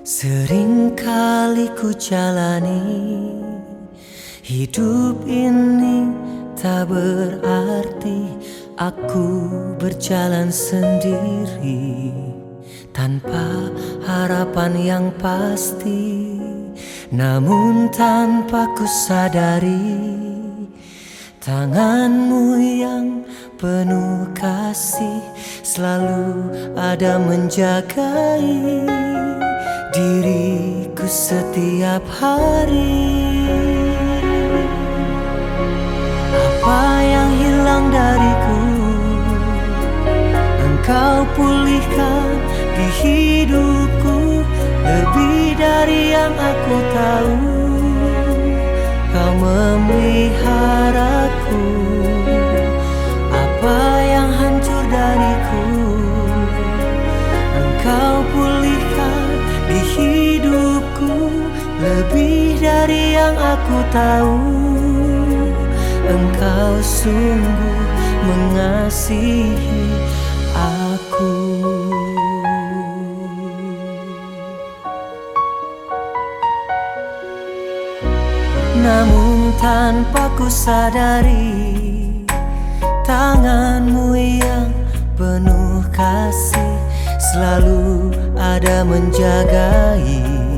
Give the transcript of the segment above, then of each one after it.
Sering kali ku jalani hidup ini, tak berarti aku berjalan sendiri tanpa harapan yang pasti. Namun tanpa ku sadari, tanganmu yang penuh kasih selalu ada menjagai diriku setiap hari. Apa yang hilang dariku, Engkau pulihkan di hidupku. Lebih dari yang aku tahu, Kau memeliharaku. Apa yang hancur dariku, Engkau pulihkan di hidupku. Lebih dari yang aku tahu, Engkau sungguh mengasihi aku. Namun tanpa ku sadari, tanganmu yang penuh kasih selalu ada menjagai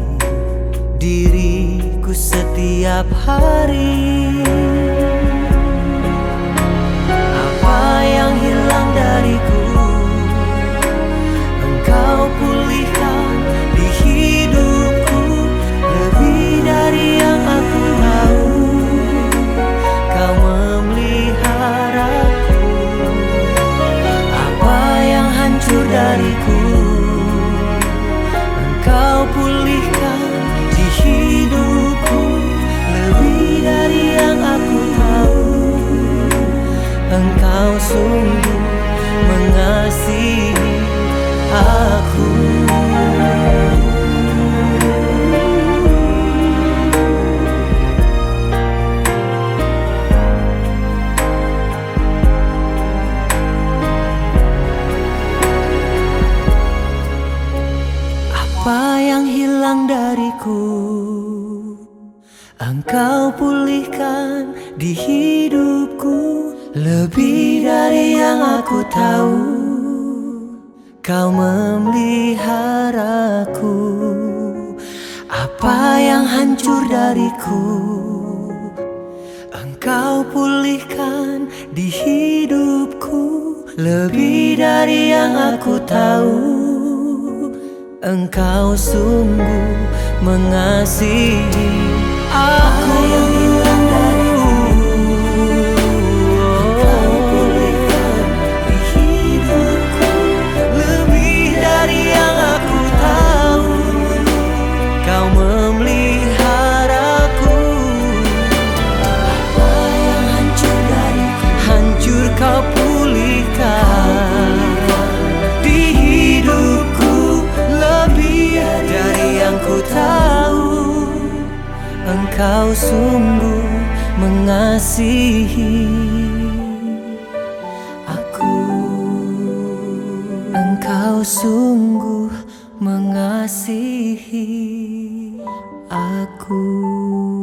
diriku setiap hari. Apa yang hilang dariku, Engkau pulihkan di hidupku. Lebih dari yang aku tahu, Kau memeliharaku. Apa yang hancur dariku, Engkau pulihkan di hidupku. Lebih dari yang aku tahu, Engkau sungguh mengasihi aku. Apa yang hilang dariku, Engkau pulihkan di hidupku. Lebih dari yang aku tahu, Kau memeliharaku. Apa yang hancur dariku, Engkau pulihkan di hidupku. Lebih dari yang aku tahu, Engkau sungguh mengasihi aku. Yang hilang dariku, Engkau pulihkan di hidupku. Lebih dari yang aku tahu, Kau memeliharaku. Apa yang hancur dariku, hancur Kau pulihkan di hidupku. Lebih dari yang ku tahu, Engkau sungguh mengasihi aku. Engkau sungguh mengasihi aku.